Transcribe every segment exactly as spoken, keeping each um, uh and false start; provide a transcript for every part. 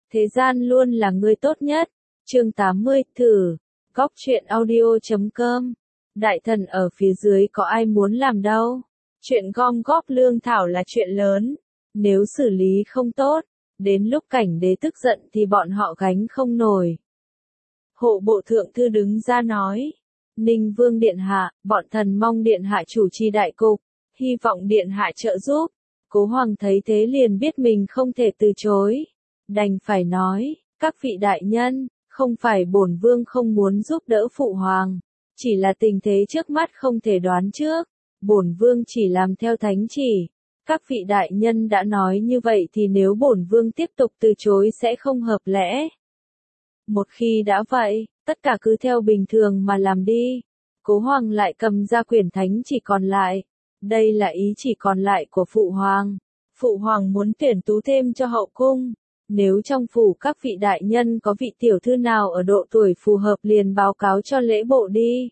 Thế gian luôn là người tốt nhất. Chương tám mươi, thử. Góc truyện audio chấm com. Đại thần ở phía dưới có ai muốn làm đâu. Chuyện gom góp lương thảo là chuyện lớn. Nếu xử lý không tốt, đến lúc cảnh đế tức giận thì bọn họ gánh không nổi. Hộ bộ thượng thư đứng ra nói. Ninh Vương Điện Hạ, bọn thần mong Điện Hạ chủ trì đại cục, hy vọng Điện Hạ trợ giúp. Cố Hoàng thấy thế liền biết mình không thể từ chối. Đành phải nói, các vị đại nhân, không phải bổn vương không muốn giúp đỡ phụ hoàng, chỉ là tình thế trước mắt không thể đoán trước, bổn vương chỉ làm theo thánh chỉ. Các vị đại nhân đã nói như vậy thì nếu bổn vương tiếp tục từ chối sẽ không hợp lẽ. Một khi đã vậy, tất cả cứ theo bình thường mà làm đi. Cố Hoàng lại cầm ra quyển thánh chỉ còn lại. Đây là ý chỉ còn lại của phụ hoàng. Phụ hoàng muốn tuyển tú thêm cho hậu cung. Nếu trong phủ các vị đại nhân có vị tiểu thư nào ở độ tuổi phù hợp liền báo cáo cho lễ bộ đi.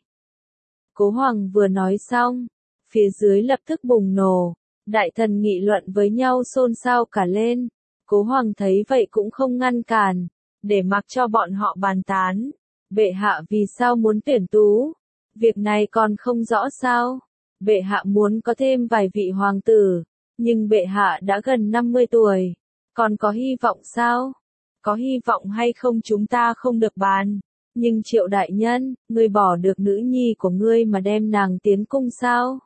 Cố Hoàng vừa nói xong, phía dưới lập tức bùng nổ. Đại thần nghị luận với nhau xôn xao cả lên. Cố Hoàng thấy vậy cũng không ngăn cản, để mặc cho bọn họ bàn tán. Bệ hạ vì sao muốn tuyển tú? Việc này còn không rõ sao? Bệ hạ muốn có thêm vài vị hoàng tử, nhưng bệ hạ đã gần năm mươi tuổi, còn có hy vọng sao? Có hy vọng hay không chúng ta không được bàn, nhưng Triệu đại nhân, ngươi bỏ được nữ nhi của ngươi mà đem nàng tiến cung sao?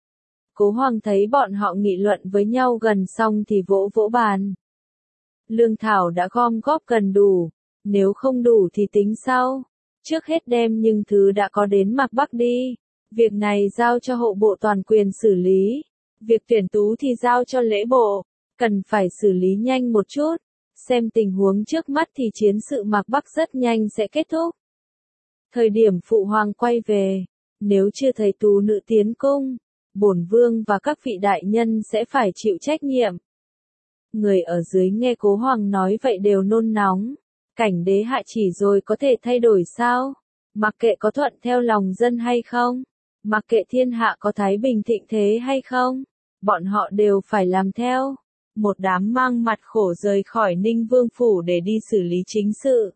Cố Hoàng thấy bọn họ nghị luận với nhau gần xong thì vỗ vỗ bàn. Lương thảo đã gom góp gần đủ, nếu không đủ thì tính sau. Trước hết đem những thứ đã có đến Mạc Bắc đi. Việc này giao cho hộ bộ toàn quyền xử lý. Việc tuyển tú thì giao cho lễ bộ. Cần phải xử lý nhanh một chút. Xem tình huống trước mắt thì chiến sự Mạc Bắc rất nhanh sẽ kết thúc. Thời điểm phụ hoàng quay về, nếu chưa thấy tú nữ tiến cung, bổn vương và các vị đại nhân sẽ phải chịu trách nhiệm. Người ở dưới nghe Cố Hoàng nói vậy đều nôn nóng. Cảnh đế hạ chỉ rồi có thể thay đổi sao? Mặc kệ có thuận theo lòng dân hay không? Mặc kệ thiên hạ có thái bình thịnh thế hay không? Bọn họ đều phải làm theo. Một đám mang mặt khổ rời khỏi Ninh Vương Phủ để đi xử lý chính sự.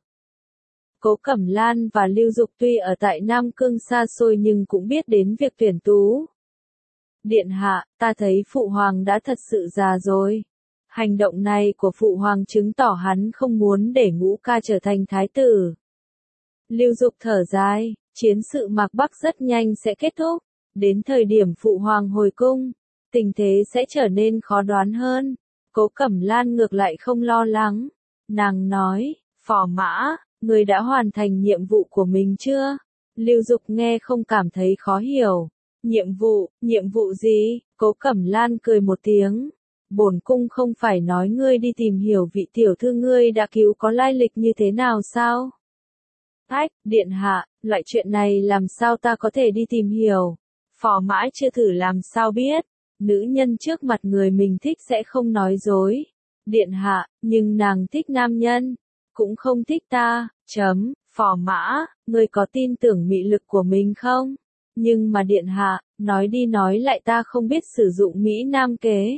Cố Cẩm Lan và Lưu Dục tuy ở tại Nam Cương xa xôi nhưng cũng biết đến việc tuyển tú. Điện hạ, ta thấy Phụ Hoàng đã thật sự già rồi. Hành động này của Phụ Hoàng chứng tỏ hắn không muốn để Ngũ Ca trở thành thái tử. Lưu Dục thở dài, chiến sự Mạc Bắc rất nhanh sẽ kết thúc. Đến thời điểm Phụ Hoàng hồi cung, tình thế sẽ trở nên khó đoán hơn. Cố Cẩm Lan ngược lại không lo lắng. Nàng nói, Phò Mã, người đã hoàn thành nhiệm vụ của mình chưa? Lưu Dục nghe không cảm thấy khó hiểu. Nhiệm vụ, nhiệm vụ gì? Cố Cẩm Lan cười một tiếng. Bổn cung không phải nói ngươi đi tìm hiểu vị tiểu thư ngươi đã cứu có lai lịch như thế nào sao? Ách, điện hạ, loại chuyện này làm sao ta có thể đi tìm hiểu? Phò Mã chưa thử làm sao biết? Nữ nhân trước mặt người mình thích sẽ không nói dối. Điện hạ, nhưng nàng thích nam nhân, cũng không thích ta, chấm, Phò Mã, ngươi có tin tưởng mị lực của mình không? Nhưng mà điện hạ, nói đi nói lại ta không biết sử dụng Mỹ Nam kế.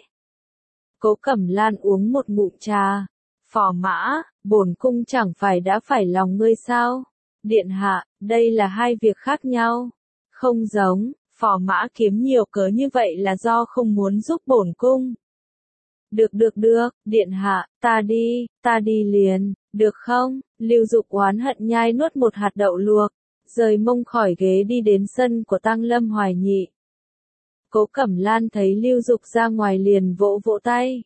Cố Cẩm Lan uống một ngụm trà. Phò Mã, bổn cung chẳng phải đã phải lòng ngươi sao? Điện hạ, đây là hai việc khác nhau. Không giống, Phò Mã kiếm nhiều cớ như vậy là do không muốn giúp bổn cung. Được được được, điện hạ, ta đi, ta đi liền, được không? Lưu Dục oán hận nhai nuốt một hạt đậu luộc, rời mông khỏi ghế đi đến sân của Tăng Lâm Hoài Nhị. Cố Cẩm Lan thấy Lưu Dục ra ngoài liền vỗ vỗ tay.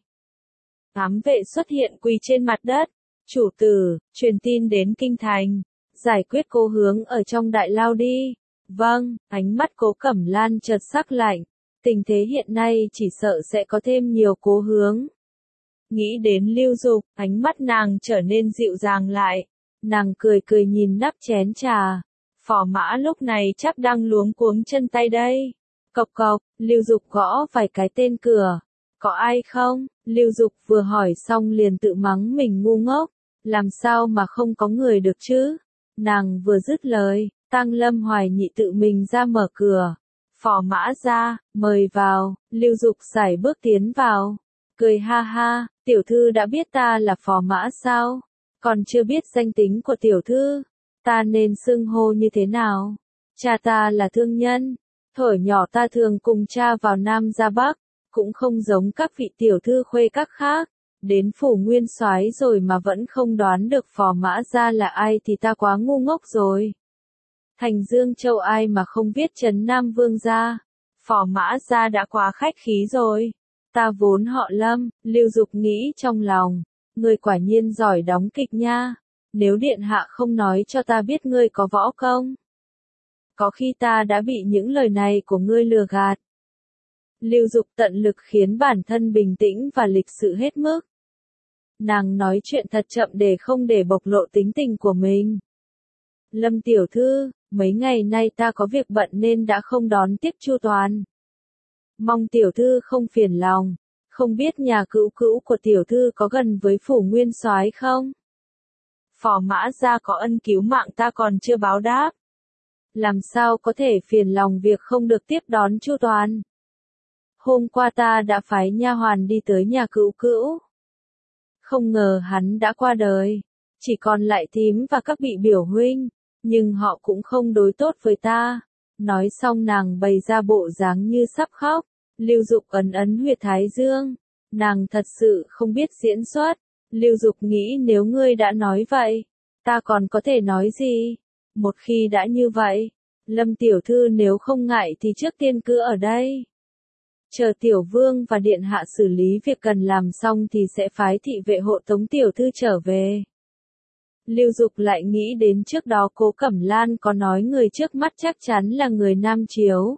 Ám vệ xuất hiện quỳ trên mặt đất. Chủ tử, truyền tin đến kinh thành. Giải quyết Cố Hướng ở trong đại lao đi. Vâng, ánh mắt Cố Cẩm Lan chợt sắc lạnh. Tình thế hiện nay chỉ sợ sẽ có thêm nhiều Cố Hướng. Nghĩ đến Lưu Dục, ánh mắt nàng trở nên dịu dàng lại. Nàng cười cười nhìn nắp chén trà. Phò Mã lúc này chắc đang luống cuống chân tay đây. Cộc cộc, Lưu Dục gõ vài cái tên cửa. Có ai không? Lưu Dục vừa hỏi xong liền tự mắng mình ngu ngốc. Làm sao mà không có người được chứ? Nàng vừa dứt lời, Tăng Lâm Hoài Nhị tự mình ra mở cửa. Phò Mã ra, mời vào. Lưu Dục sải bước tiến vào. Cười ha ha, tiểu thư đã biết ta là Phò Mã sao? Còn chưa biết danh tính của tiểu thư, ta nên xưng hô như thế nào? Cha ta là thương nhân, thuở nhỏ ta thường cùng cha vào Nam ra Bắc, cũng không giống các vị tiểu thư khuê các khác. Đến phủ nguyên soái rồi mà vẫn không đoán được Phò Mã Gia là ai thì ta quá ngu ngốc rồi. Thành Dương Châu ai mà không biết Trấn Nam Vương gia. Phò Mã Gia đã quá khách khí rồi. Ta vốn họ Lâm, Lưu Dục nghĩ trong lòng. Ngươi quả nhiên giỏi đóng kịch nha. Nếu điện hạ không nói cho ta biết ngươi có võ công, có khi ta đã bị những lời này của ngươi lừa gạt. Lưu Dục tận lực khiến bản thân bình tĩnh và lịch sự hết mức. Nàng nói chuyện thật chậm để không để bộc lộ tính tình của mình. Lâm tiểu thư, mấy ngày nay ta có việc bận nên đã không đón tiếp chu toàn. Mong tiểu thư không phiền lòng, không biết nhà cữu cữu của tiểu thư có gần với phủ nguyên soái không? Phò Mã Gia có ân cứu mạng ta còn chưa báo đáp. Làm sao có thể phiền lòng việc không được tiếp đón chu toàn? Hôm qua ta đã phái nha hoàn đi tới nhà cữu cữu. Không ngờ hắn đã qua đời, chỉ còn lại thím và các vị biểu huynh, nhưng họ cũng không đối tốt với ta. Nói xong nàng bày ra bộ dáng như sắp khóc. Lưu Dục ấn ấn huyệt thái dương, nàng thật sự không biết diễn xuất. Lưu Dục nghĩ nếu ngươi đã nói vậy, ta còn có thể nói gì? Một khi đã như vậy, Lâm tiểu thư nếu không ngại thì trước tiên cứ ở đây. Chờ tiểu vương và điện hạ xử lý việc cần làm xong thì sẽ phái thị vệ hộ tống tiểu thư trở về. Lưu Dục lại nghĩ đến trước đó Cố Cẩm Lan có nói người trước mắt chắc chắn là người Nam Chiếu.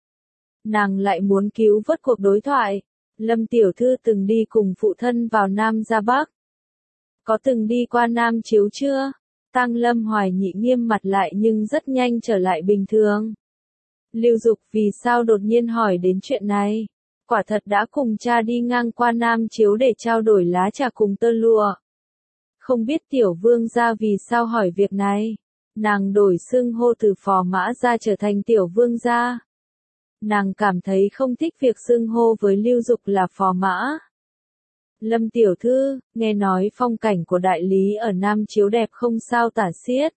Nàng lại muốn cứu vớt cuộc đối thoại. Lâm tiểu thư từng đi cùng phụ thân vào Nam ra Bắc. Có từng đi qua Nam Chiếu chưa? Tang Lâm Hoài Nhị nghiêm mặt lại nhưng rất nhanh trở lại bình thường. Lưu Dục vì sao đột nhiên hỏi đến chuyện này? Quả thật đã cùng cha đi ngang qua Nam Chiếu để trao đổi lá trà cùng tơ lụa. Không biết tiểu vương gia vì sao hỏi việc này. Nàng đổi xưng hô từ Phò Mã Gia trở thành tiểu vương gia. Nàng cảm thấy không thích việc xưng hô với Lưu Dục là Phò Mã. Lâm tiểu thư, nghe nói phong cảnh của đại lý ở Nam Chiếu đẹp không sao tả xiết.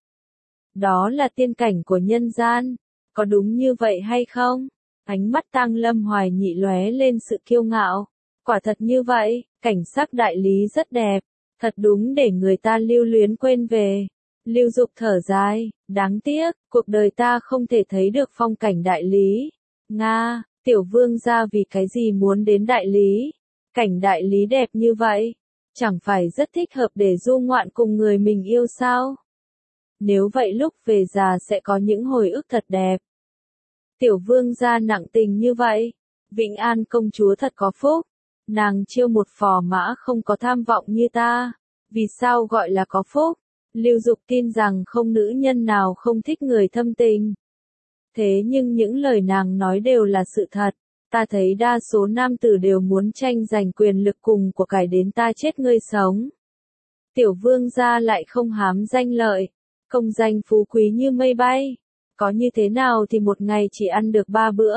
Đó là tiên cảnh của nhân gian, có đúng như vậy hay không? Ánh mắt Tang Lâm Hoài Nhị lóe lên sự kiêu ngạo. Quả thật như vậy, cảnh sắc đại lý rất đẹp, thật đúng để người ta lưu luyến quên về. Lưu Dục thở dài, đáng tiếc, cuộc đời ta không thể thấy được phong cảnh đại lý. Nga, tiểu vương gia vì cái gì muốn đến đại lý? Cảnh đại lý đẹp như vậy, chẳng phải rất thích hợp để du ngoạn cùng người mình yêu sao? Nếu vậy lúc về già sẽ có những hồi ức thật đẹp. Tiểu vương gia nặng tình như vậy, Vĩnh An công chúa thật có phúc. Nàng chiêu một phò mã không có tham vọng như ta. Vì sao gọi là có phúc? Lưu Dục tin rằng không nữ nhân nào không thích người thâm tình. Thế nhưng những lời nàng nói đều là sự thật. Ta thấy đa số nam tử đều muốn tranh giành quyền lực cùng của cải đến ta chết ngươi sống. Tiểu vương gia lại không hám danh lợi, công danh phú quý như mây bay. Có như thế nào thì một ngày chỉ ăn được ba bữa.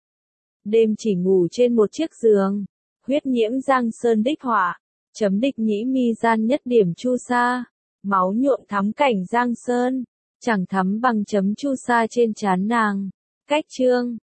Đêm chỉ ngủ trên một chiếc giường. Huyết nhiễm Giang Sơn đích họa. Chấm địch nhĩ mi gian nhất điểm chu sa. Máu nhuộm thắm cảnh Giang Sơn. Chẳng thắm bằng chấm chu sa trên trán nàng. Cách chương.